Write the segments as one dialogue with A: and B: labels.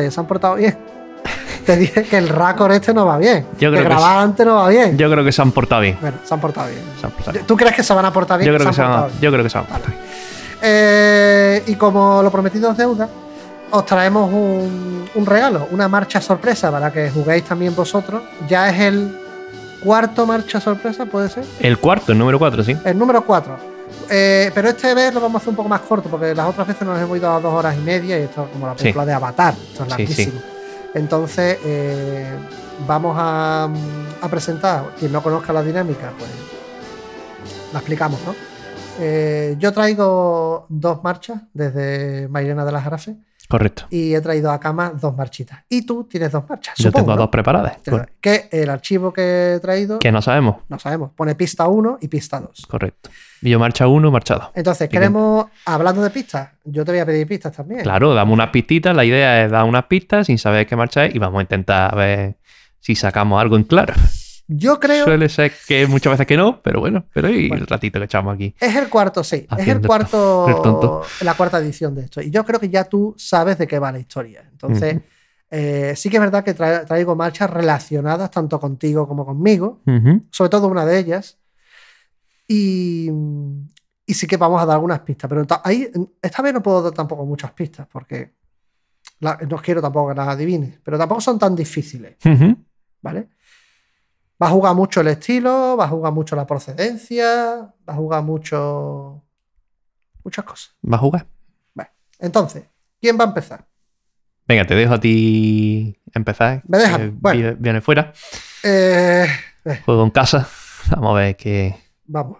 A: oye, se han portado bien. Te dije que el récord este no va bien.
B: Yo creo
A: que grabar antes no va bien.
B: Yo creo que se han portado bien.
A: Bueno, se han portado bien. ¿Tú crees que se van a portar bien?
B: Yo creo que se van a portar bien.
A: Y como lo prometido es deuda, os traemos un regalo, una marcha sorpresa para que juguéis también vosotros. Ya es el cuarto marcha sorpresa, ¿puede ser?
B: El cuarto, el número 4, sí.
A: El número 4. Pero este vez lo vamos a hacer un poco más corto, porque las otras veces nos hemos ido a 2 horas y media y esto es como la película de Avatar. Esto es larguísimo. Sí. Entonces, vamos a presentar. Quien no conozca la dinámica, pues la explicamos, ¿no? Yo traigo 2 marchas desde Mairena de la Jarafe.
B: Correcto.
A: Y he traído a cama 2 marchitas. Y tú tienes 2 marchas.
B: Yo tengo 2 preparadas.
A: Que el archivo que he traído.
B: Que no sabemos.
A: No sabemos. Pone pista 1 y pista 2.
B: Correcto. Y yo marcha 1, marcha 2.
A: Entonces, queremos. Hablando de pistas, yo te voy a pedir pistas también.
B: Claro, damos unas pistitas. La idea es dar unas pistas sin saber qué marcha es y vamos a intentar ver si sacamos algo en claro.
A: Yo creo.
B: Suele ser que muchas veces que no, pero bueno, el ratito que echamos aquí.
A: Es el cuarto, sí. Es el cuarto. La cuarta edición de esto. Y yo creo que ya tú sabes de qué va la historia. Entonces, sí que es verdad que traigo marchas relacionadas tanto contigo como conmigo. Sobre todo una de ellas. Y sí que vamos a dar algunas pistas. Pero esta vez no puedo dar tampoco muchas pistas porque no quiero tampoco que las adivines. Pero tampoco son tan difíciles. ¿Vale? Va a jugar mucho el estilo, va a jugar mucho la procedencia, va a jugar muchas cosas.
B: ¿Va a jugar?
A: Vale. Entonces, ¿quién va a empezar?
B: Venga, te dejo a ti empezar.
A: Me dejas. Bueno.
B: Viene fuera. Juego en casa. Vamos a ver qué.
A: Vamos.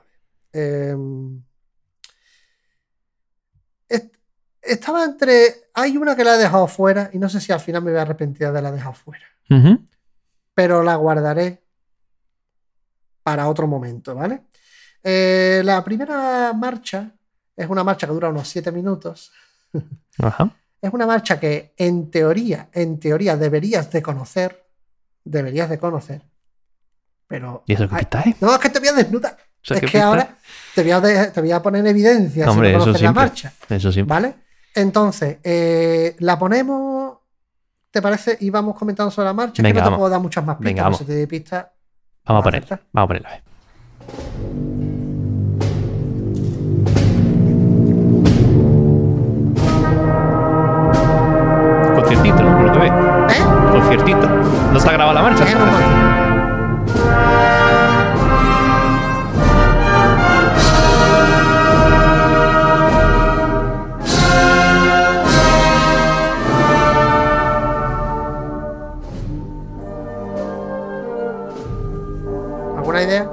A: Estaba entre. Hay una que la he dejado fuera y no sé si al final me voy a arrepentir de haberla dejado fuera. Pero la guardaré para otro momento, ¿vale? La primera marcha es una marcha que dura unos 7 minutos.
B: Ajá.
A: Es una marcha que en teoría deberías de conocer. Pero.
B: ¿Y eso qué pista es?
A: No, es que te voy a desnudar. Es que
B: pista?
A: ahora te voy a poner en evidencia.
B: Hombre,
A: si no conoces
B: eso
A: la marcha.
B: Eso siempre.
A: ¿Vale? Entonces, la ponemos. ¿Te parece? Y vamos comentando sobre la marcha.
B: Venga,
A: que no te puedo dar muchas más pistas.
B: Venga, vamos.
A: Si te doy pistas.
B: Vamos a ponerla. Vamos a ponerla. Conciertito, ¿no? Por lo que ve. Conciertito. ¿No está grabada la marcha?
A: ¿Alguna idea?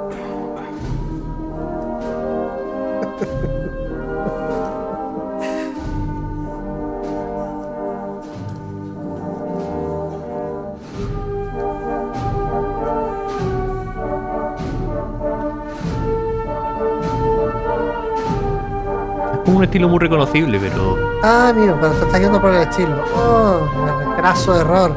B: Es un estilo muy reconocible, pero.
A: Ah, amigo, pero te estás yendo por el estilo. Oh, graso error.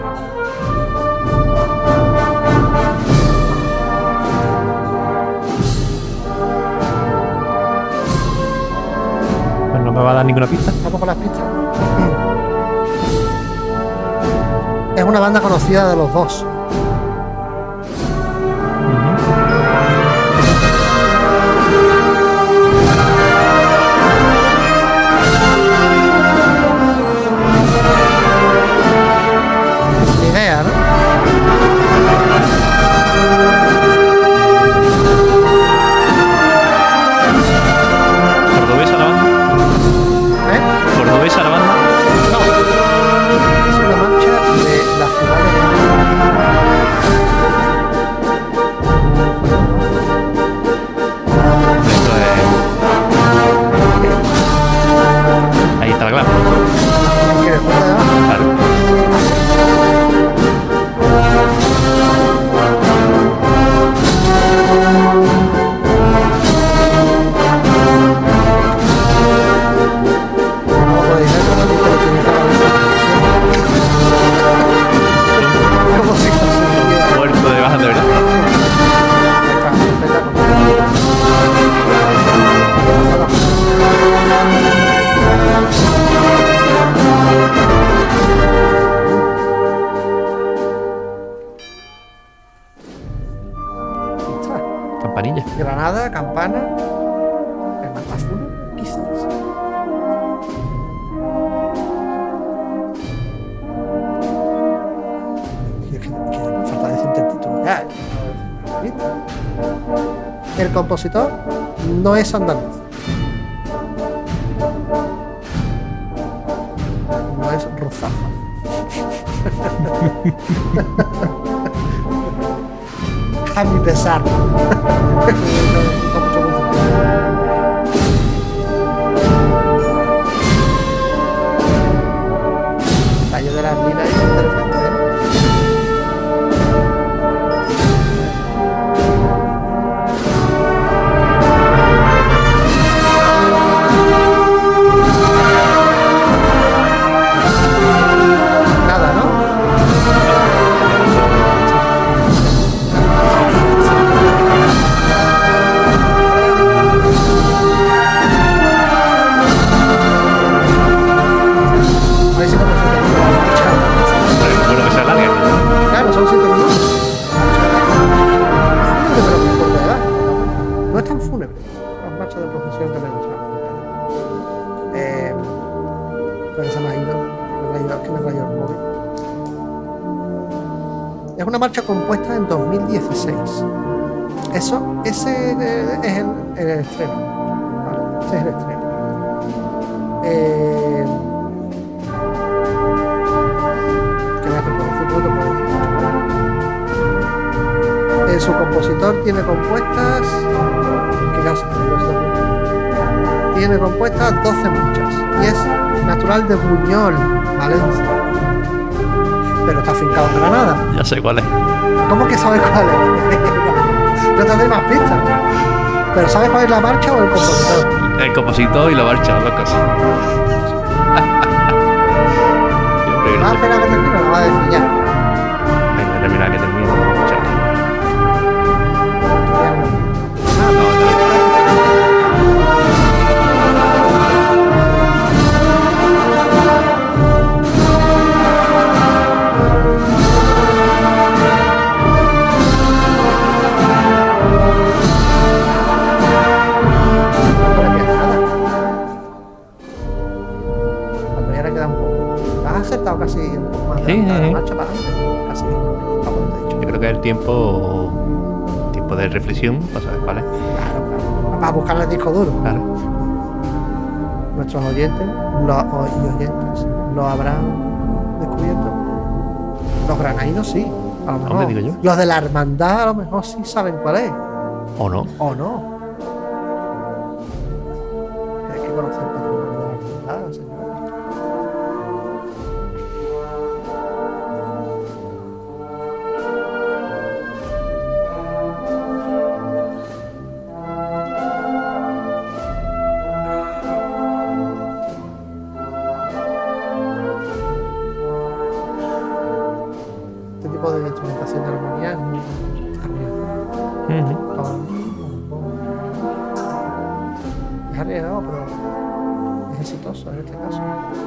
B: Pues no me va a dar ninguna pista.
A: Vamos con las pistas. Es una banda conocida de los dos. Ni idea, ¿no?
B: ¿Cordobesa la banda? ¿Cordobesa la banda?
A: No. Es una marcha de la ciudad de Granada.
B: Campanilla.
A: Granada, campana. El matazuna, quizás. Tío, que me falta decirte el título ya. El compositor no es andaluz. No es Ruzafa. A mi pesar. Tallo de las minas es interesante, ¿eh? Nada, ¿no? A ver si podemos entender la marcha.
B: Bueno, que se alargue.
A: Claro, son 7 minutos. Fúnebre, pero muy fuerte, ¿verdad? No es tan fúnebre. Las marchas de procesión que me gustan. Pero se me ha ido. Me rayó el móvil. Es una marcha compuesta en 2016. Ese es el estreno. Vale, ese es el estreno. ¿Qué más te puedo decir? No te puedo decir. Su compositor tiene compuestas. ¿Qué caso? Tiene compuestas 12 marchas. Y es natural de Buñol, Valencia. Pero está afincado en Granada.
B: Ya sé cuál es.
A: ¿Cómo que sabes cuál es? No te doy más pistas. ¿Pero sabes cuál es la marcha o el compositor?
B: El compositor y la marcha, las dos cosas.
A: ¿Vas a esperar a que termine o lo vas a decir ya?
B: Venga, termina que termine. Chao.
A: Has acertado casi un poco más de
B: Sí.
A: la marcha para adelante. Casi. Como te he dicho.
B: Yo creo que es el tiempo de reflexión para saber cuál es.
A: Claro. Para buscar el disco duro.
B: Claro.
A: Nuestros oyentes lo habrán descubierto. Los granadinos sí. A lo mejor.
B: Hombre, digo yo.
A: Los de la hermandad a lo mejor sí saben cuál es.
B: ¿O no?
A: ¿O no? Hay que conocer el patrimonio de la hermandad, señores. Este tipo de instrumentación de armonía es muy arriesgado. Es arriesgado, pero es exitoso en este caso.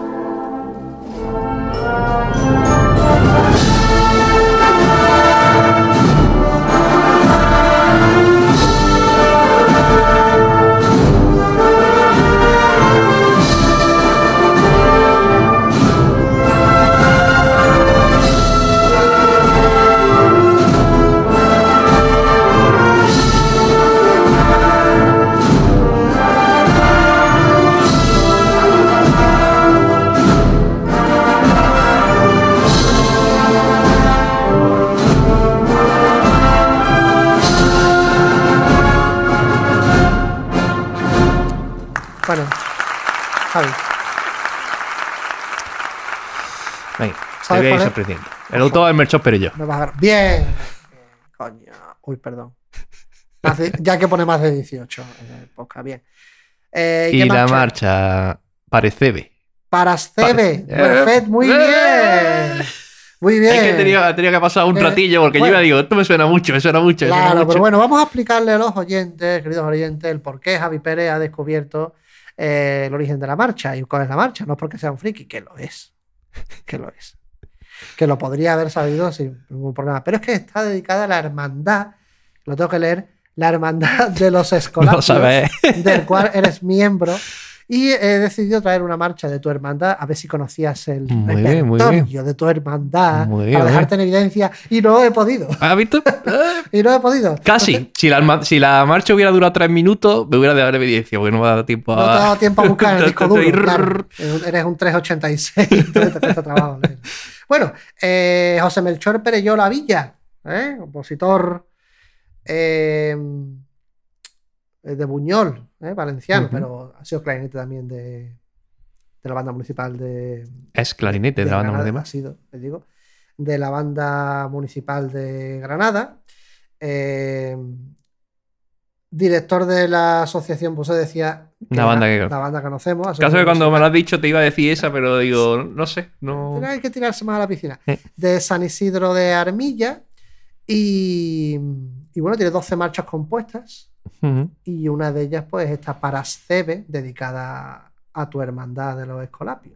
A: Bueno, Javi,
B: Venga, te
A: ¿Sabes
B: voy a ir
A: cuál es?
B: sorprendiendo. El autor es Melchor Perillo.
A: me vas a agarrar. Bien. Coño. Uy, perdón. Ya que pone más de 18 en el podcast. Bien.
B: Y
A: ¿qué
B: la marcha Parecebe.
A: Parascebe. Perfecto. Muy bien. Muy bien.
B: Es que tenía que pasar un ratillo porque
A: bueno.
B: yo iba digo, esto me suena mucho.
A: Claro, pero bueno, vamos a explicarle a los oyentes, queridos oyentes, el por qué Javi Pérez ha descubierto el origen de la marcha y cuál es la marcha. No es porque sea un friki, que lo es. Que lo es. Que lo podría haber sabido sin ningún problema. Pero es que está dedicada a la hermandad, lo tengo que leer, la Hermandad de los
B: No
A: Escolapios,
B: sabes.
A: del cual eres miembro. Y he decidido traer una marcha de tu hermandad, a ver si conocías el repertorio de tu hermandad, para dejarte en evidencia, y no he podido.
B: ¿Has visto?
A: Y no he podido.
B: Casi. Entonces, si la marcha hubiera durado 3 minutos, me hubiera dado evidencia, porque no me ha dado tiempo a...
A: No te ha dado tiempo a buscar el disco duro, claro. Eres un 386, entonces te cuesta trabajo leer. Bueno, José Melchor Perelló La Villa, compositor de Buñol, valenciano, pero ha sido clarinete también de la banda municipal de...
B: Es clarinete de la banda municipal.
A: Ha sido, les digo, de la banda municipal de Granada. Director de la asociación, pues se decía...
B: La banda que
A: conocemos.
B: Caso que cuando me lo has dicho te iba a decir esa, pero digo, no sé. No...
A: Hay que tirarse más a la piscina. De San Isidro de Armilla. Y bueno, tiene 12 marchas compuestas. Y una de ellas, pues, está Parascebe, dedicada a tu hermandad de los Escolapios.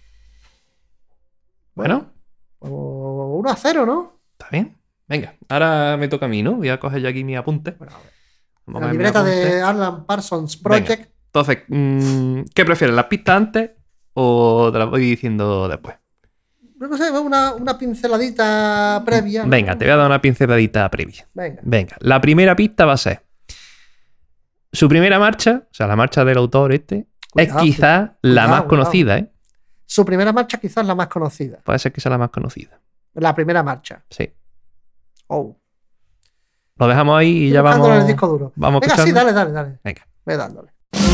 B: Bueno.
A: 1-0, ¿no?
B: Está bien. Venga, ahora me toca a mí, ¿no? Voy a coger ya aquí mi apunte.
A: Bueno, a ver. La libreta de Alan Parsons Project.
B: Venga. Entonces, ¿qué prefieres? ¿Las pistas antes o te las voy diciendo después?
A: No sé, una pinceladita previa, ¿no?
B: Venga, te voy a dar una pinceladita previa.
A: Venga.
B: La primera pista va a ser su primera marcha, o sea, la marcha del autor es quizás la más conocida, ¿eh?
A: Su primera marcha quizás la más conocida.
B: Puede ser que sea la más conocida.
A: La primera marcha.
B: Sí.
A: Oh.
B: Lo dejamos ahí y ya vamos...
A: en el disco duro.
B: Vamos
A: Venga,
B: escuchando.
A: sí, dale.
B: Venga.
A: Ve dándole.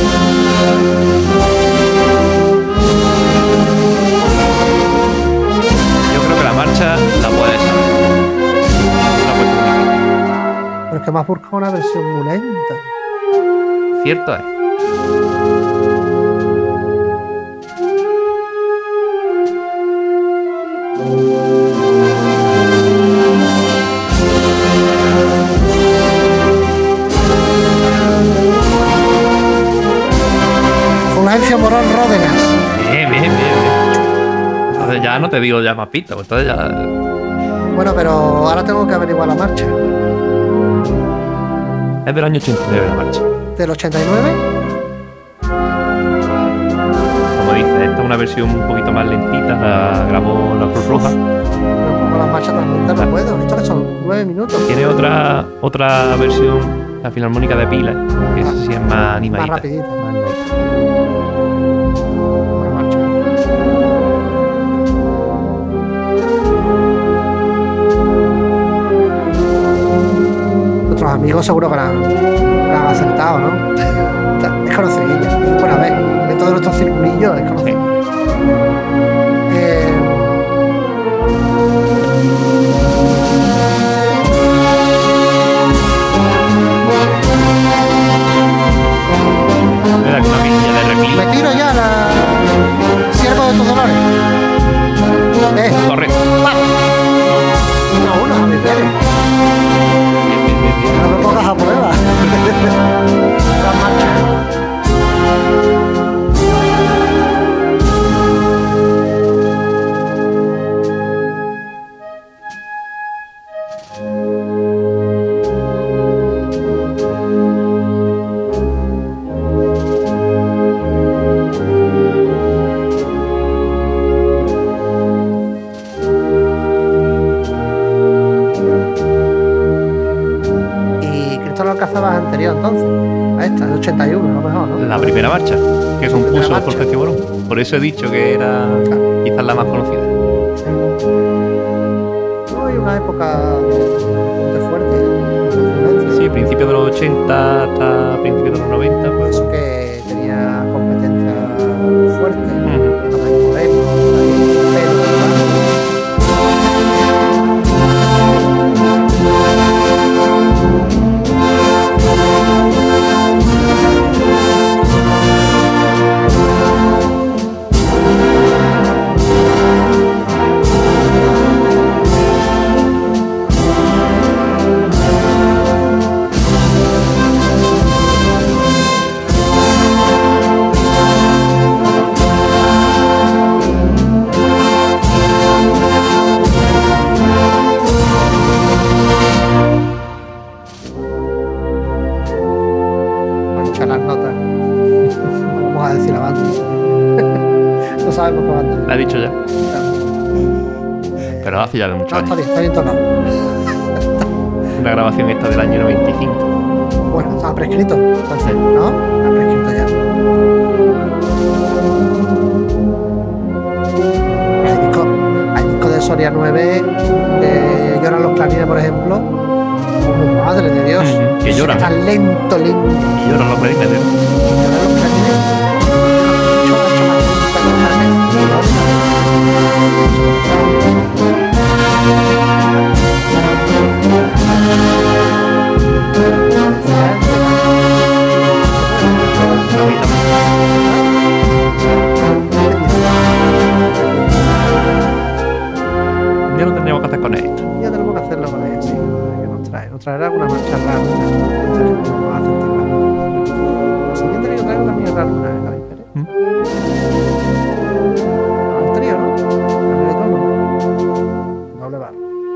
B: Yo creo que la marcha la puedes saber.
A: Pero es que me has buscado una versión muy lenta.
B: Cierto es.
A: Fulgencio Morón Ródenas.
B: Bien. Entonces ya no te digo ya más pistas, pues entonces ya...
A: Bueno, pero ahora tengo que averiguar la marcha.
B: Es del año 89 la marcha.
A: ¿Del 89?
B: Como dice, esta es una versión un poquito más lentita, la grabó la Cruz Roja.
A: Pero como la marcha tan lenta no puedo. Esto que son 9 minutos.
B: Tiene otra versión, la Filarmónica de Pilas, que esa sí es más animadita.
A: Más rapidita. Buena marcha. Nuestros amigos seguro que la han acertado, ¿no? Es conocidilla. Bueno, a ver, de todos nuestros circulillos es conocido.
B: Era una pilla de reclino.
A: Me tiro ya la Siervo de tus dolores.
B: Correcto.
A: Uno, a ver, no me pongas a prueba. La marcha. Alcazabas anterior entonces a esta, el 81 a lo mejor, ¿no?
B: La primera marcha, que compuso Fulgencio Morón. Por eso he dicho que era quizás la más conocida.
A: Hay una época de fuerte.
B: Sí, principios de los 80 hasta principios de los 90. Pues.
A: Eso que tenía competencia fuerte. escuchar las notas. No vamos a decir la banda. No sabemos qué banda.
B: La he dicho ya. Pero hace ya de muchos años.
A: Está bien tocado.
B: Una grabación esta del año 95.
A: Bueno, estaba prescrito, entonces, ¿no? Está prescrito ya. Hay discos de Soria 9 de Lloran los Clarines, por ejemplo. Oh, madre de Dios.
B: Que lloran.
A: Está lento.
B: Y lloran los clarines.
A: Lloran los Clarines.
B: Ya lo tendríamos que hacer con esto.
A: Ya tenemos que hacerlo con ella, sí. Que nos trae. Nos traerá alguna marcha rara. La siguiente que yo traigo también es rara, Javi Pérez. El trío, ¿no? El reggaetón, ¿no? Doble bar.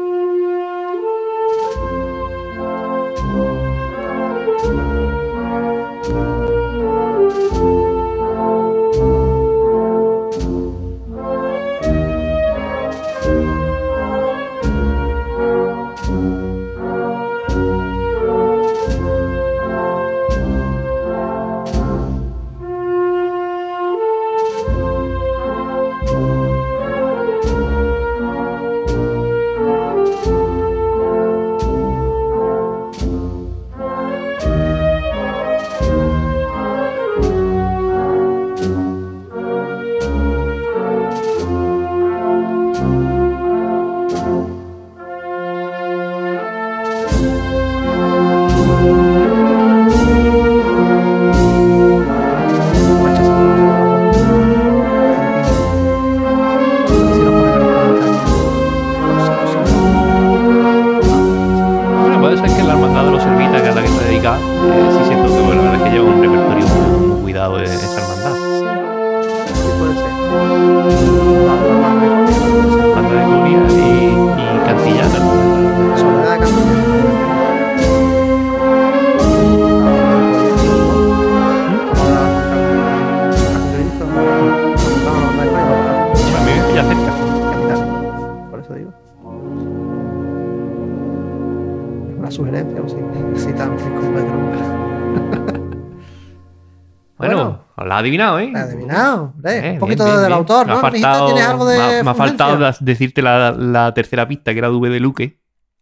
B: Adivinado, ¿eh?
A: Adivinado, un poquito bien, del autor, ¿no?
B: ¿Tienes algo de me ha faltado decirte la tercera pista, que era Dube de Luque,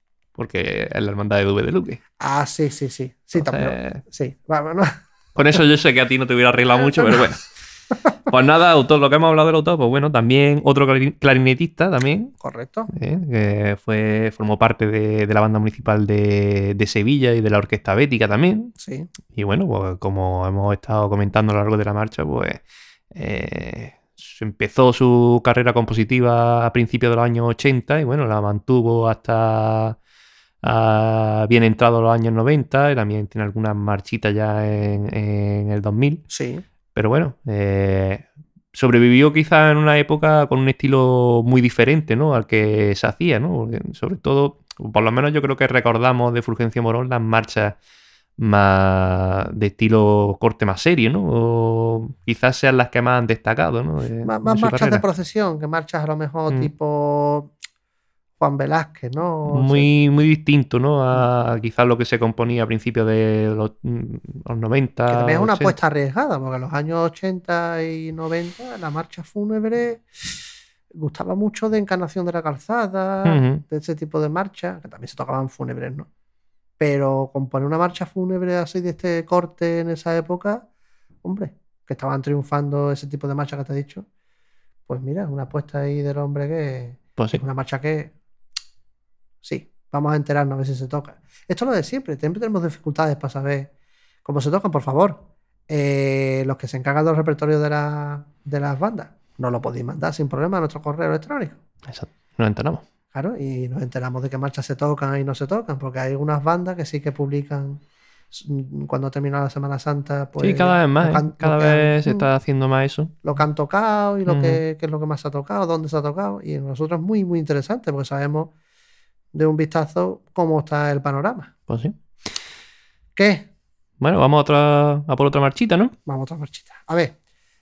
B: porque es la hermandad de Dube de Luque.
A: Ah, sí. Sí, también. Sí, bueno.
B: Con eso yo sé que a ti no te hubiera arreglado mucho, pero bueno. Pues nada, autor, lo que hemos hablado del autor, pues bueno, también otro clarinetista también.
A: Correcto.
B: Que formó parte de la banda municipal de Sevilla y de la Orquesta Bética también.
A: Sí.
B: Y bueno, pues como hemos estado comentando a lo largo de la marcha, pues empezó su carrera compositiva a principios de los años 80 y bueno, la mantuvo hasta bien entrado los años 90 y también tiene algunas marchitas ya en el 2000.
A: Sí.
B: Pero bueno, sobrevivió quizá en una época con un estilo muy diferente, ¿no?, al que se hacía, ¿no? Porque sobre todo, por lo menos yo creo que recordamos de Fulgencio Morón las marchas más de estilo corte más serio, ¿no? O quizás sean las que más han destacado, ¿no?
A: Más marchas carrera de procesión que marchas a lo mejor tipo Juan Velázquez, ¿no?
B: Muy distinto, ¿no? A quizás lo que se componía a principios de los 90.
A: Que también es una apuesta arriesgada, porque en los años 80 y 90 la marcha fúnebre gustaba mucho de Encarnación de la Calzada, de ese tipo de marchas, que también se tocaban fúnebres, ¿no? Pero componer una marcha fúnebre así de este corte en esa época, hombre, que estaban triunfando ese tipo de marchas que te he dicho, pues mira, una apuesta ahí del hombre que
B: pues sí.
A: Es una marcha que sí, vamos a enterarnos a ver si se toca. Esto es lo de siempre tenemos dificultades para saber cómo se tocan, por favor. Los que se encargan del repertorio de las bandas, nos lo podéis mandar sin problema a nuestro correo electrónico.
B: Exacto, nos enteramos.
A: Claro, y nos enteramos de qué marchas se tocan y no se tocan, porque hay unas bandas que sí que publican cuando termina la Semana Santa. Pues,
B: sí, cada vez más, cada vez se está haciendo más eso.
A: Lo que han tocado y lo que es lo que más se ha tocado, dónde se ha tocado, y nosotros es muy, muy interesante, porque sabemos de un vistazo cómo está el panorama.
B: Pues sí.
A: ¿Qué?
B: Bueno, vamos a por otra marchita, ¿no?
A: Vamos a otra marchita. A ver.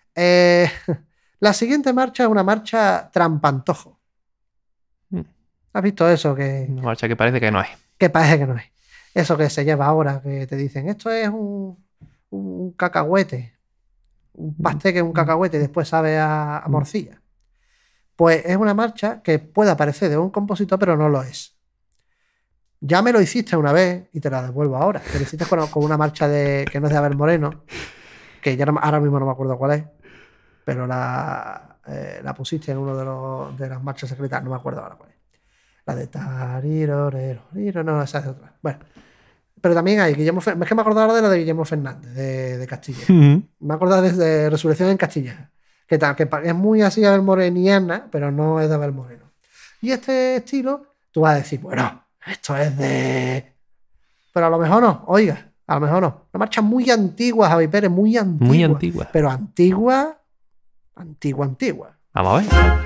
A: La siguiente marcha es una marcha trampantojo. ¿Has visto eso?
B: Una marcha que parece que no es.
A: Que parece que no es. Eso que se lleva ahora, que te dicen, esto es un cacahuete. Un pastel que es un cacahuete y después sabe a morcilla. Pues es una marcha que puede parecer de un compositor, pero no lo es. Ya me lo hiciste una vez y te la devuelvo ahora. Te lo hiciste con una marcha que no es de Abel Moreno, que ya ahora mismo no me acuerdo cuál es, pero la pusiste en uno de las marchas secretas, no me acuerdo ahora cuál es. La de tarirorero, no, esa es otra. Bueno, pero también hay Guillermo Fernández. Es que me acordaba ahora de la de Guillermo Fernández, de Castilla. Me acordaba de Resurrección en Castilla, que es muy así Abel Moreniana, pero no es de Abel Moreno. Y este estilo, tú vas a decir, bueno, esto es de... Pero a lo mejor no, oiga, a lo mejor no. Una marcha muy antigua, Javi Pérez, muy antigua.
B: Muy antigua.
A: Pero antigua.
B: Vamos a ver.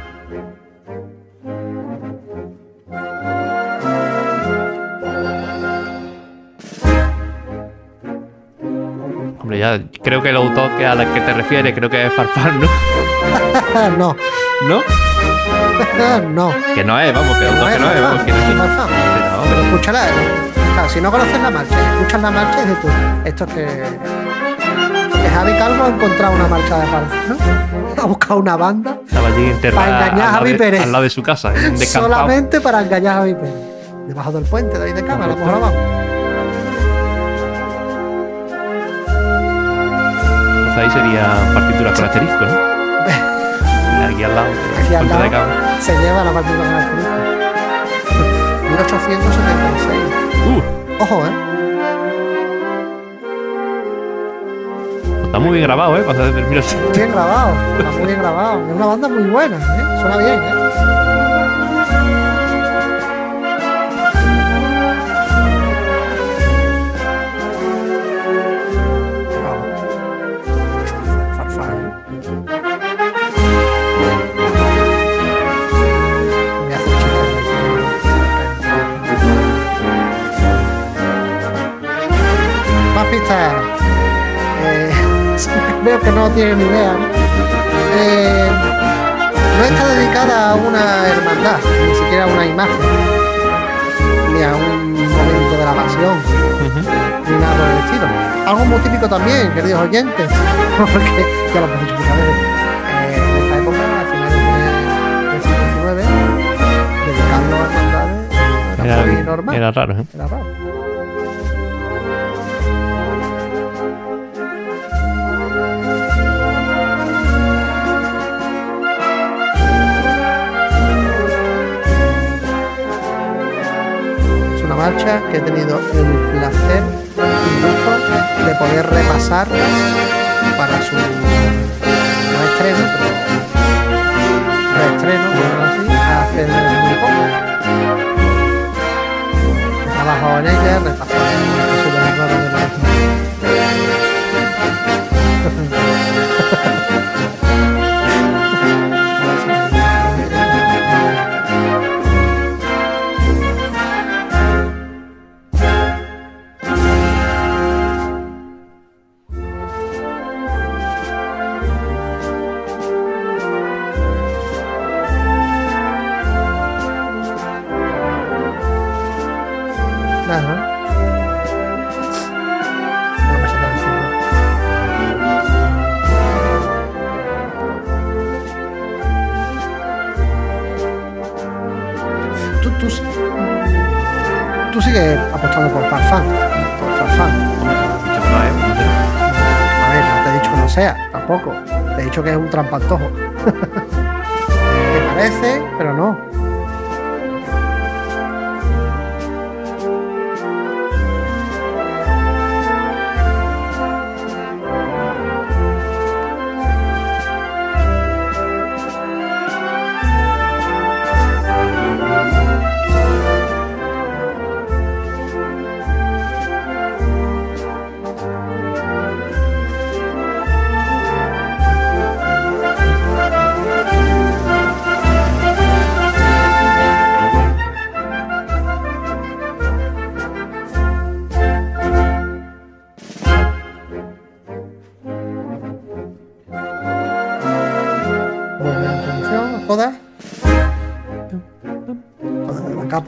B: Hombre, ya creo que el autor a la que te refieres creo que es Farfán, ¿no?
A: No.
B: ¿No?
A: No.
B: Que no es, vamos, que autor que no es, vamos.
A: Pero escúchala. Claro, si no conoces la marcha, escuchas la marcha y dices tú, esto es que Javi Calvo ha encontrado una marcha de Farfán, ¿no? Ha buscado una banda
B: estaba allí enterrada
A: para engañar a Javi Pérez.
B: Al lado de su casa,
A: solamente para engañar a Javi Pérez. Debajo del puente de ahí de cama, la hemos grabado.
B: Ahí sería partitura con asterisco, ¿no? Aquí al lado,
A: de Cama. Se lleva la partitura con asterisco. 1876. Ojo,
B: Pues está muy bien grabado, para ser del 1876.
A: Muy bien grabado, está muy bien grabado. Es una banda muy buena, suena bien, Más pistas. Veo que no tienen ni idea, ¿no? No está dedicada a una hermandad, ni siquiera a una imagen, ni a un momento de la pasión, ni nada por el estilo. Algo muy típico también, queridos oyentes, porque ya lo hemos dicho muchas veces. En esta época, a finales del siglo XIX, dedicarlo a hermandades era muy normal.
B: Era raro, ¿eh?
A: Era raro. Marcha que he tenido el placer incluso de poder repasar para su no estreno, pero reestreno, así, hace muy poco. He trabajado en ella, repasando su errores de la Tú sigues apostando por Farfán. A ver, no te he dicho que no sea, tampoco. Te he dicho que es un trampantojo. Que parece, pero no.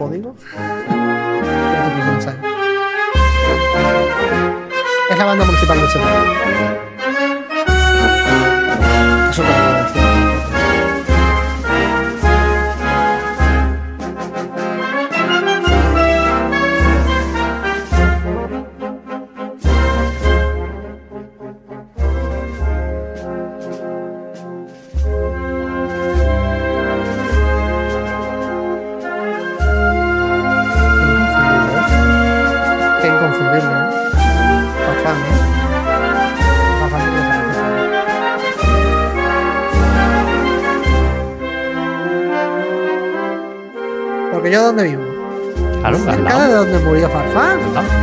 A: lo digo. Es la banda municipal de Sevilla. Eso te lo puedo decir. Porque yo ¿dónde vivo?
B: Claro,
A: cerca de donde murió Farfán.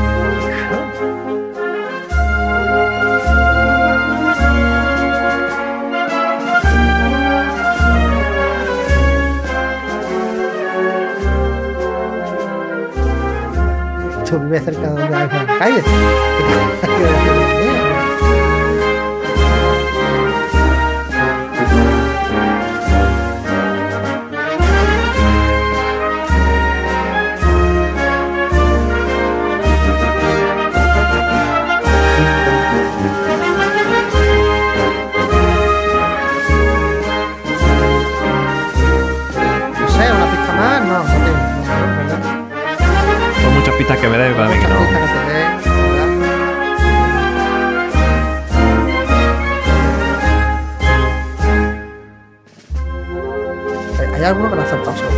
A: Tú vives cerca de donde hay la calle.
B: Pistas que me dé para mí que no.
A: Hay alguno que lo ha acertado solo.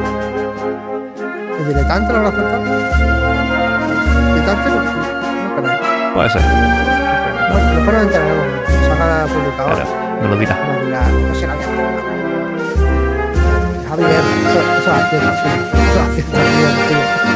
A: ¿El diletante lo habrá acertado? ¿El diletante no creo?
B: Puede ser.
A: Bueno, después nos enteraremos. Se haga publicado.
B: Claro, me lo dirá.
A: No sé, lo había acertado. Javier, eso es cierto, sí. Eso es cierto, tío.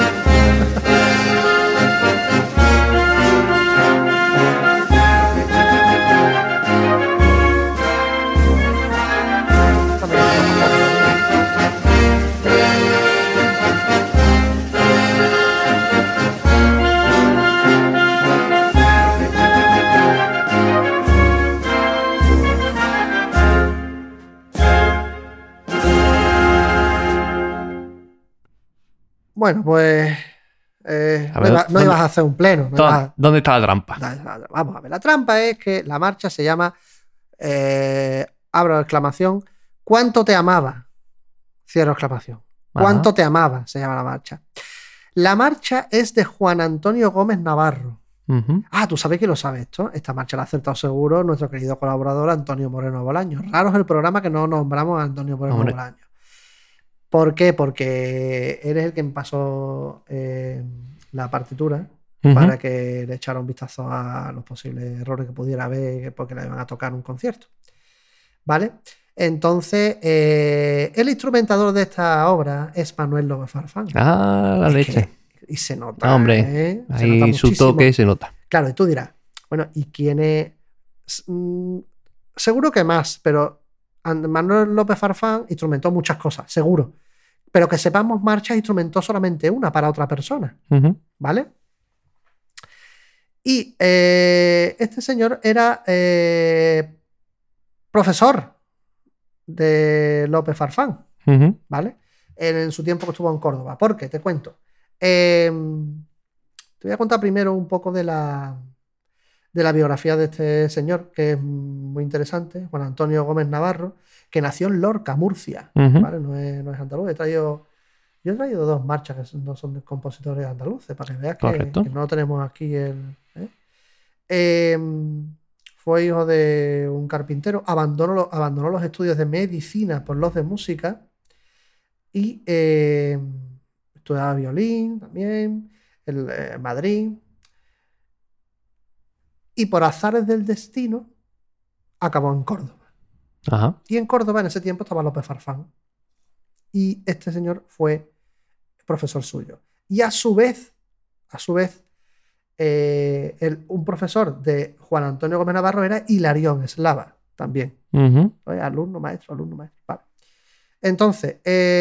A: Bueno, pues no ibas a hacer un pleno.
B: ¿Dónde está la trampa?
A: Vamos a ver, la trampa es que la marcha se llama, abro la exclamación, ¿cuánto te amaba? Cierro exclamación. ¿Cuánto te amaba? Se llama la marcha. La marcha es de Juan Antonio Gómez Navarro. Tú sabes que lo sabe esto. Esta marcha la ha acertado seguro nuestro querido colaborador Antonio Moreno Bolaño. Raro es el programa que no nombramos a Antonio Moreno Bolaño. ¿Por qué? Porque eres el que me pasó la partitura para que le echara un vistazo a los posibles errores que pudiera haber porque le iban a tocar un concierto. ¿Vale? Entonces, el instrumentador de esta obra es Manuel López Farfán.
B: La leche.
A: Y se nota.
B: Hombre, ahí su toque se nota.
A: Claro, y tú dirás, bueno, ¿y quién es? Seguro que más, pero Manuel López Farfán instrumentó muchas cosas, seguro. Pero que sepamos marchas, instrumentó solamente una para otra persona. ¿Vale? Y este señor era profesor de López Farfán. ¿Vale? En su tiempo que estuvo en Córdoba. ¿Por qué? Te cuento. Te voy a contar primero un poco de la biografía de este señor, que es muy interesante, Juan Antonio Gómez Navarro, que nació en Lorca, Murcia, ¿vale? No es andaluz. Yo he traído dos marchas que no son de compositores andaluces, para que veas que no tenemos aquí fue hijo de un carpintero, abandonó los estudios de medicina por los de música y estudiaba violín también en Madrid. Y por azares del destino acabó en Córdoba. Y en Córdoba en ese tiempo estaba López Farfán. Y este señor fue profesor suyo. Y a su vez, un profesor de Juan Antonio Gómez Navarro era Hilarión Eslava también. Alumno, maestro. Vale. Entonces,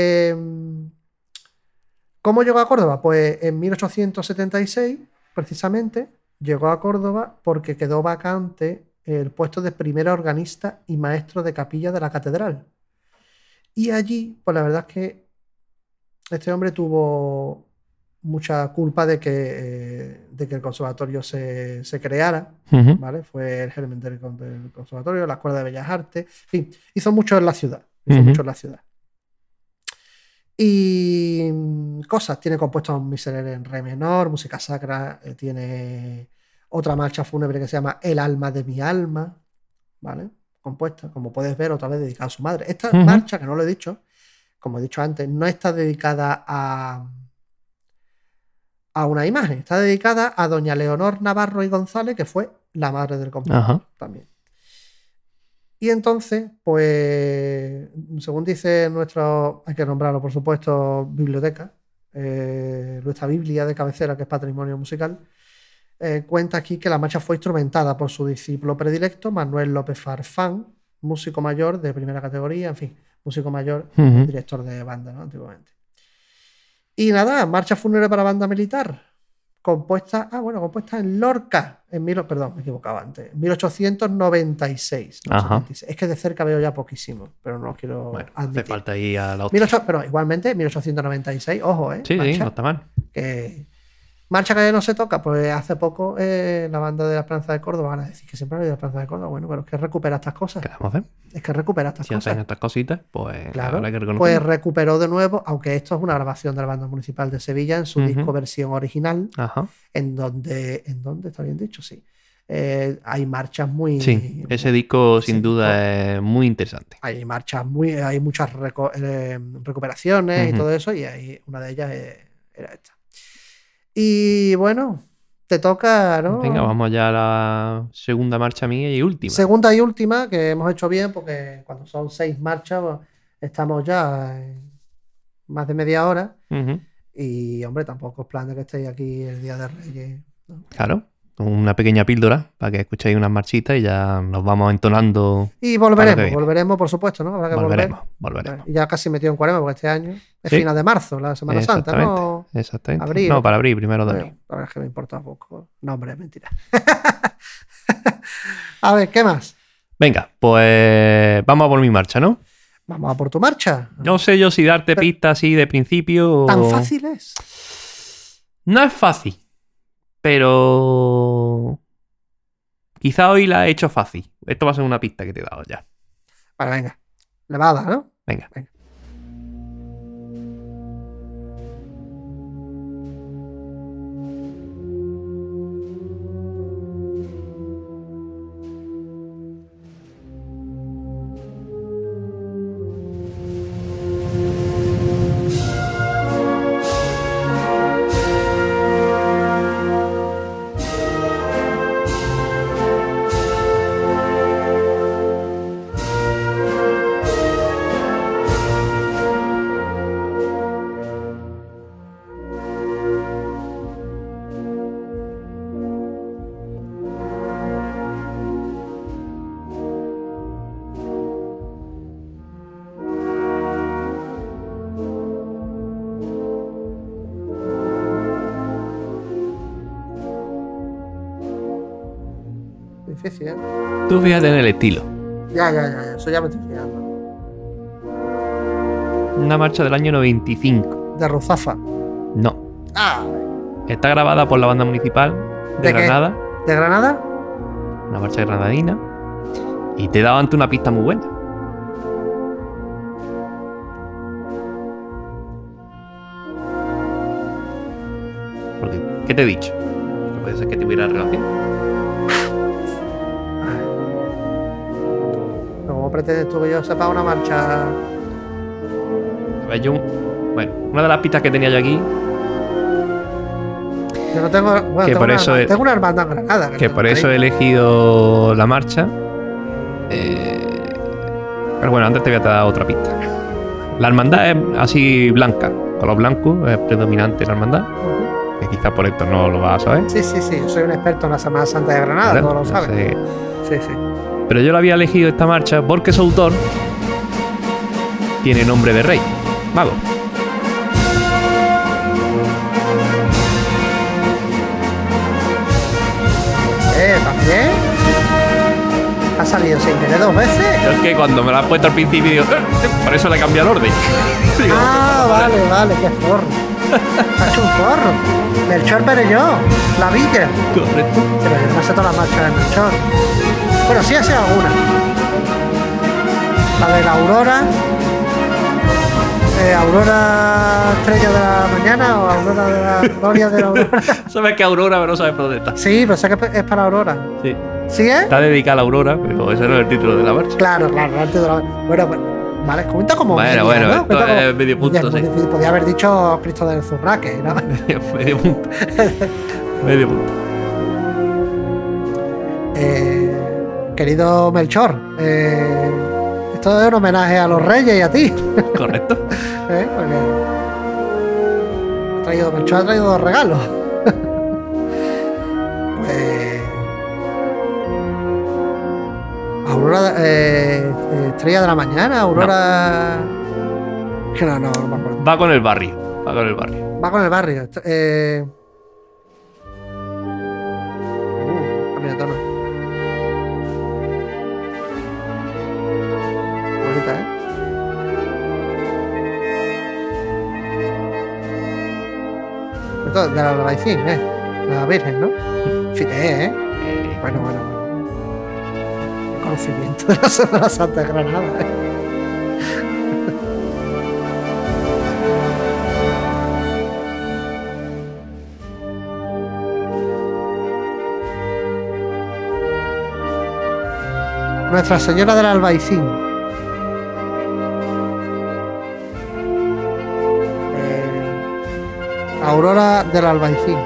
A: ¿cómo llegó a Córdoba? Pues en 1876, precisamente, llegó a Córdoba porque quedó vacante el puesto de primer organista y maestro de capilla de la catedral. Y allí, pues la verdad es que este hombre tuvo mucha culpa de que el conservatorio se creara, ¿vale? Fue el germen del conservatorio, la Escuela de Bellas Artes, en fin, hizo mucho en la ciudad, Y cosas, tiene compuestos Miserere en re menor, música sacra, tiene otra marcha fúnebre que se llama El alma de mi alma, ¿vale? Compuesta, como puedes ver, otra vez dedicada a su madre. Esta marcha, que no lo he dicho, como he dicho antes, no está dedicada a una imagen, está dedicada a doña Leonor Navarro y González, que fue la madre del compositor también. Y entonces, pues, según dice nuestro, hay que nombrarlo por supuesto, biblioteca, nuestra Biblia de cabecera, que es Patrimonio Musical, cuenta aquí que la marcha fue instrumentada por su discípulo predilecto, Manuel López Farfán, músico mayor de primera categoría, en fin, músico mayor, director de banda, ¿no? Antiguamente. Y nada, marcha fúnebre para banda militar, compuesta en Lorca, perdón, me equivocaba antes, en 1896. Es que de cerca veo ya poquísimo, pero no quiero admitir.
B: Hace falta ir a la otra.
A: Pero igualmente, 1896, ojo,
B: Sí, marcha, no está mal.
A: Marcha que no se toca, pues hace poco la banda de La Esperanza de Córdoba van a decir que siempre ha habido La Esperanza de Córdoba. Bueno, pero es que recupera estas cosas.
B: ¿Qué vamos a hacer?
A: Es que recupera estas cosas.
B: Si hacen estas cositas, pues
A: claro,
B: habrá que reconocerlo.
A: Pues recuperó de nuevo, aunque esto es una grabación de la Banda Municipal de Sevilla en su disco versión original, en donde está bien dicho, sí. Hay marchas muy...
B: Sí, ese disco sin duda es muy interesante.
A: Hay marchas hay muchas recuperaciones y todo eso, y una de ellas era esta. Y bueno, te toca, ¿no?
B: Venga, vamos ya a la segunda marcha mía y última.
A: Segunda y última, que hemos hecho bien, porque cuando son 6 marchas, pues, estamos ya en más de media hora. Y, hombre, tampoco es plan de que estéis aquí el Día de Reyes, ¿no?
B: Claro, una pequeña píldora para que escuchéis unas marchitas y ya nos vamos entonando.
A: Y volveremos, por supuesto, ¿no? Habrá que
B: volveremos.
A: Y ya casi metido en cuaresma, porque este año es final de marzo, la Semana Santa, ¿no?
B: Exactamente.
A: Abril.
B: No, para abril, primero de abril.
A: La verdad es que me importa poco. No, hombre, es mentira. A ver, ¿qué más?
B: Venga, pues vamos a por mi marcha, ¿no?
A: Vamos a por tu marcha.
B: No sé yo si darte pistas así de principio.
A: ¿Tan fácil es?
B: No es fácil, pero quizá hoy la he hecho fácil. Esto va a ser una pista que te he dado ya.
A: Vale, venga. Le va a dar, ¿no?
B: Venga.
A: Difícil, ¿eh?
B: Tú fíjate en el estilo.
A: Ya, eso ya me estoy fijando.
B: Una marcha del año 95.
A: ¿De Ruzafa?
B: No.
A: Ah.
B: Está grabada por la Banda Municipal de Granada.
A: ¿De Granada?
B: Una marcha granadina. Y te he dado antes una pista muy buena. Porque, ¿qué te he dicho? Que puede ser que tuviera relación.
A: ¿Cómo pretendes tú que yo sepa una marcha?
B: A ver, bueno, una de las pistas que tenía yo aquí.
A: Yo no tengo. Bueno, tengo una hermandad en Granada.
B: Que por eso he elegido la marcha. Pero bueno, antes te voy a dar otra pista. La hermandad es así blanca. Color blanco es predominante la hermandad. Que quizás por esto no lo vas a saber.
A: Sí. Yo soy un experto en la Semana Santa de Granada, ¿vale? Todos lo saben. Sí.
B: Pero yo la había elegido esta marcha porque su autor tiene nombre de rey, mago.
A: ¿También? salido? ¿Se interés 2 veces?
B: Es que cuando me la has puesto al principio digo, por eso le cambié el orden. Digo,
A: vale, qué forro. Ha hecho un forro. Melchor Perelló, la Villa.
B: Correcto.
A: Pero yo no me sé todas las marchas de Melchor. Bueno, sí hace alguna. La de la Aurora. Aurora Estrella de la Mañana o Aurora de la Gloria de la Aurora.
B: Sabes que Aurora, pero no sabes por dónde está.
A: Sí, pero sé que es para Aurora.
B: Sí.
A: ¿Sí es?
B: Está dedicada a la Aurora, pero ese no es el título de la marcha.
A: Claro, el título de la marcha. Bueno, vale, cuenta como.
B: Bueno,
A: ¿no?
B: Esto es medio punto, sí.
A: Podía haber dicho Cristo del Zurraque, ¿no?
B: Medio punto. Medio punto.
A: Querido Melchor, esto es un homenaje a los reyes y a ti.
B: Correcto.
A: Porque Melchor ha traído 2 regalos. Pues Aurora, Estrella de la Mañana, Aurora. No me acuerdo.
B: Va con el barrio.
A: Va con el barrio. Cambia de tono. Bonita, ¿eh? Esto de la Albaicín, la Virgen, ¿no? Fíjate, Bueno. El conocimiento de la Semana Santa de Granada, Nuestra Señora del Albaicín. Aurora del Albaicín.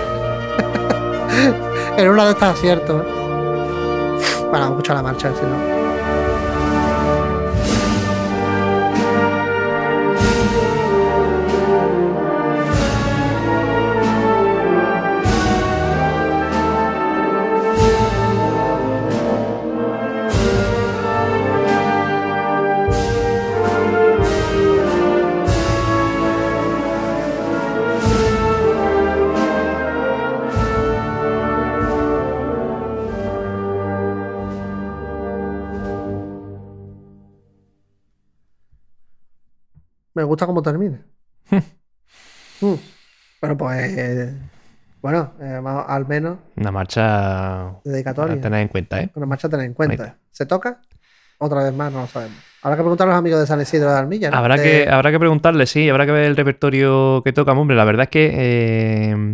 A: En una de estas aciertos. Bueno, vamos a escuchar la marcha, si no. Me gusta cómo termina. Pero pues, bueno, al menos.
B: Una marcha
A: dedicatoria.
B: A tener en cuenta, ¿eh?
A: Una marcha a tener en cuenta. Bonita. ¿Se toca? Otra vez más, no lo sabemos. Habrá que preguntar a los amigos de San Isidro de Armilla, ¿no?
B: Habrá que preguntarle, sí, habrá que ver el repertorio que toca. Hombre, la verdad es que.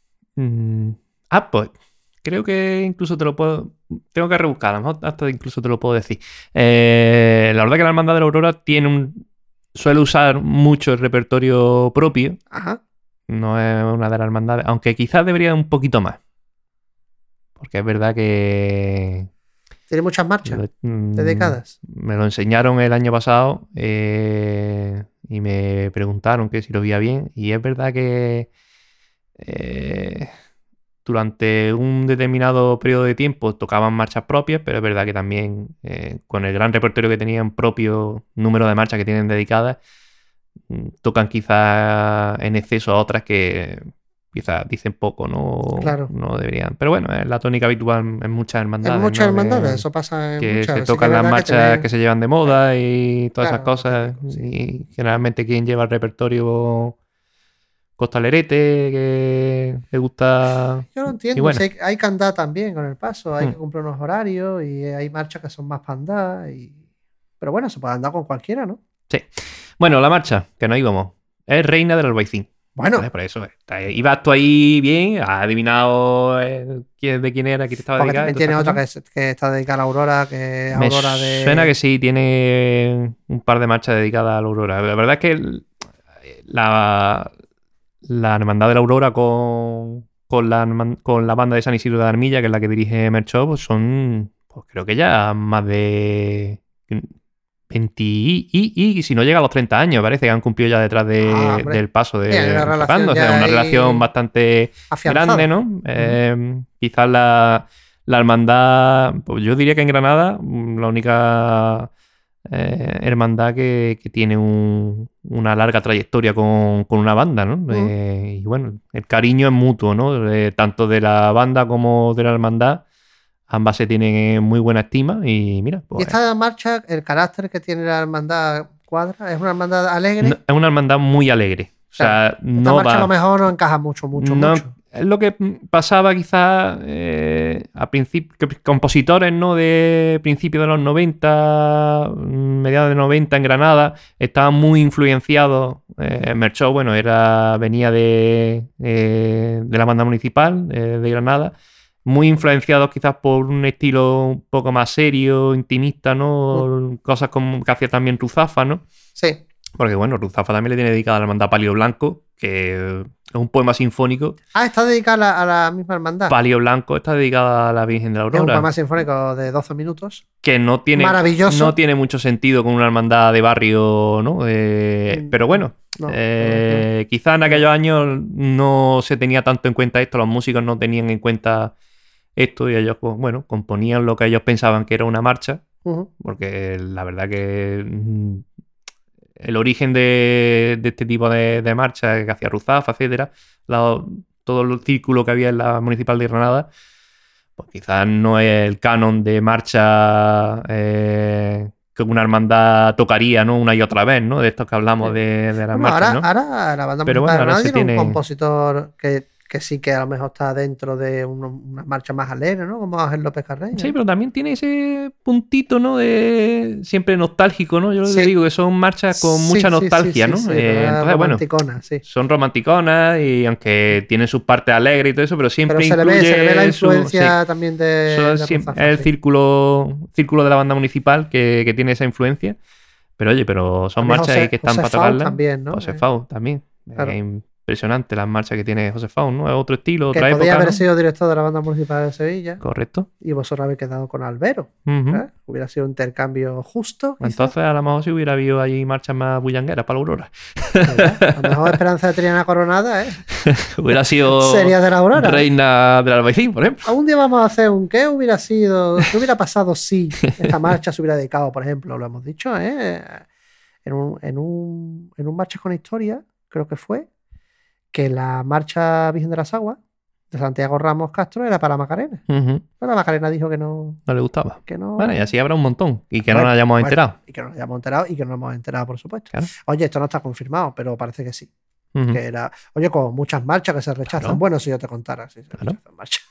B: Pues creo que incluso te lo puedo. Tengo que rebuscar, a lo mejor hasta incluso te lo puedo decir. La verdad que la Hermandad de la Aurora suele usar mucho el repertorio propio.
A: Ajá.
B: No es una de las hermandades, aunque quizás debería un poquito más. Porque es verdad que...
A: Tiene muchas marchas dedicadas.
B: Me lo enseñaron el año pasado y me preguntaron que si lo veía bien. Y es verdad que durante un determinado periodo de tiempo tocaban marchas propias, pero es verdad que también con el gran repertorio que tenían, propio número de marchas que tienen dedicadas, tocan quizás en exceso a otras que quizás dicen poco, ¿no?
A: Claro.
B: No deberían. Pero bueno, es la tónica habitual en muchas hermandades.
A: En muchas hermandades, eso pasa en
B: que
A: muchas.
B: Se tocan las marchas que se llevan de moda y todas esas cosas.
A: Sí.
B: Y generalmente quien lleva el repertorio costalerete, que le gusta...
A: Yo lo entiendo, bueno. Hay que andar también con el paso, hay que cumplir unos horarios y hay marchas que son más para andar. Pero bueno, se puede andar con cualquiera, ¿no?
B: Sí. Bueno, la marcha, que nos íbamos, es Reina del Albaicín.
A: Bueno.
B: ¿Vale? Por eso, ibas tú ahí bien, has adivinado de quién era, quién estaba dedicada.
A: Porque tiene otra que está dedicada a la Aurora, que
B: Me
A: Aurora de...
B: suena que sí, tiene un par de marchas dedicadas a la Aurora. La verdad es que la Hermandad de la Aurora con la banda de San Isidro de Armilla, que es la que dirige Melchor, pues son, pues creo que ya más de 20 y si no llega a los 30 años, parece que han cumplido ya detrás del paso de tocando. O sea, una relación bastante
A: afianzada.
B: Grande, ¿no? Quizás la hermandad, pues yo diría que en Granada, la única hermandad que tiene una larga trayectoria con una banda, ¿no? Y bueno, el cariño es mutuo, ¿no? Tanto de la banda como de la hermandad ambas se tienen en muy buena estima y mira. Pues,
A: y esta marcha, el carácter que tiene la hermandad cuadra, ¿es una hermandad alegre?
B: No, es una hermandad muy alegre. O sea,
A: esta marcha a lo mejor no encaja mucho.
B: Es lo que pasaba quizás a principio, compositores, ¿no?, de principios de los 90, mediados de 90 en Granada, estaban muy influenciados. Merchó, bueno, venía de la banda municipal de Granada, muy influenciados quizás por un estilo un poco más serio, intimista, ¿no? Cosas como que hacía también Ruzafa, ¿no?
A: Sí.
B: Porque, bueno, Ruzafa también le tiene dedicada a la hermandad Palio Blanco, que es un poema sinfónico.
A: Ah, está dedicada a la misma hermandad.
B: Palio Blanco está dedicada a la Virgen de la Aurora.
A: Es un poema sinfónico de 12 minutos.
B: Que no tiene,
A: maravilloso.
B: No tiene mucho sentido con una hermandad de barrio, ¿no? Pero bueno, quizá en aquellos años no se tenía tanto en cuenta esto, los músicos no tenían en cuenta esto y ellos, pues, bueno, componían lo que ellos pensaban que era una marcha, porque la verdad que el origen de este tipo de marcha que hacía Ruzafa, etcétera, todo el círculo que había en la Municipal de Granada, pues quizás no es el canon de marcha que una hermandad tocaría, ¿no?, una y otra vez, ¿no? De estos que hablamos de las marchas, ¿no?
A: Ahora la banda municipal de Granada tiene un compositor que sí que a lo mejor está dentro de una marcha más alegre, ¿no? Como Ángel López Carreño.
B: Sí, pero también tiene ese puntito, ¿no?, de siempre nostálgico, ¿no? Yo lo digo que son marchas con mucha nostalgia, ¿no? Entonces, bueno, son romanticonas y aunque tienen sus partes alegres y todo eso, pero siempre
A: se le ve la influencia también de
B: Ruzafa, el círculo de la banda municipal que tiene esa influencia. Pero oye, son marchas que están para tocarlas.
A: También, ¿no?
B: José Fau también. Claro. Impresionante las marchas que tiene José Fau, ¿no? Es otro estilo,
A: que
B: otra época.
A: Podría haber
B: ¿no?
A: sido director de la banda municipal de Sevilla.
B: Correcto.
A: Y vosotros habéis quedado con Albero. Hubiera sido un intercambio justo.
B: Quizás. Entonces, a lo mejor si hubiera habido allí marchas más bullangueras para la Aurora.
A: A lo mejor Esperanza de Triana Coronada,
B: hubiera sido
A: sería de la Aurora.
B: Reina del Albaicín, por ejemplo.
A: Algún día vamos a hacer un ¿qué hubiera sido? ¿Qué hubiera pasado si esta marcha se hubiera dedicado, por ejemplo, lo hemos dicho, en un Marchas con Historia, creo que fue, que la marcha Virgen de las Aguas de Santiago Ramos Castro era para Macarena. Pero la Macarena dijo que no.
B: No le gustaba.
A: Que no.
B: Bueno, y así habrá un montón. Y que no nos hayamos enterado.
A: Y que no nos hayamos enterado y que no nos hemos enterado, por supuesto.
B: Claro.
A: Oye, esto no está confirmado, pero parece que sí. Que era. Oye, como muchas marchas que se rechazan. Claro. Bueno, si yo te contara, sí, se rechazan marchas.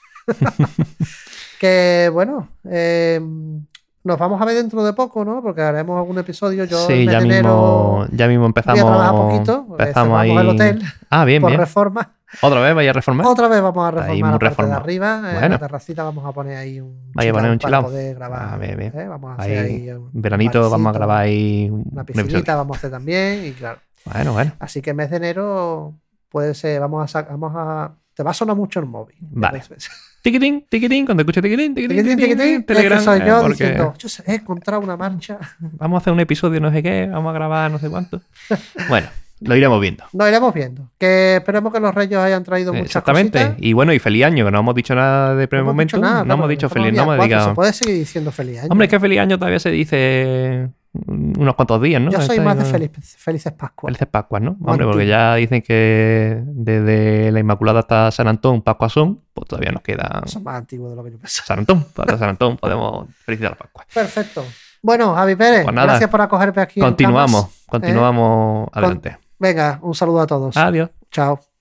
A: Que bueno. Nos vamos a ver dentro de poco, ¿no? Porque haremos algún episodio. Yo
B: sí, ya mismo empezamos.
A: Voy a trabajar poquito.
B: Empezamos ahí.
A: El hotel.
B: Bien,
A: por
B: bien.
A: reforma.
B: ¿Otra vez vaya a reformar?
A: Otra vez vamos a reformar la parte de arriba.
B: Bueno.
A: En la terracita vamos a poner ahí un
B: chilao
A: para poder grabar.
B: Bien.
A: Vamos a hacer ahí un
B: veranito, vamos a grabar ahí
A: una piscinita, vamos a hacer también. Y claro.
B: Bueno.
A: Así que el mes de enero puede ser. Vamos a. Te va a sonar mucho el móvil.
B: Vale. Tiquitín, cuando escuche tiquitín,
A: Telegram. Soy yo diciendo, yo he encontrado una marcha.
B: Vamos a hacer un episodio no sé qué, vamos a grabar no sé cuánto. Bueno, lo iremos viendo.
A: Que esperemos que los reyes hayan traído muchas cositas.
B: Exactamente. Y bueno, y feliz año, que no hemos dicho nada de primer momento. No hemos dicho feliz, no hemos dedicado.
A: Se puede seguir diciendo feliz año.
B: Hombre, es que feliz año todavía se dice unos cuantos días, ¿no?
A: Yo soy más de felices Pascuas.
B: Felices Pascuas, ¿no? Hombre, porque ya dicen que desde la Inmaculada hasta San Antón, Pascuas son, pues todavía nos queda.
A: Son más antiguos de lo que yo pensaba.
B: San Antón podemos felicitar a Pascuas.
A: Perfecto. Bueno, Javi Pérez, pues gracias por acogerme aquí.
B: Continuamos adelante.
A: Venga, un saludo a todos.
B: Adiós.
A: Chao.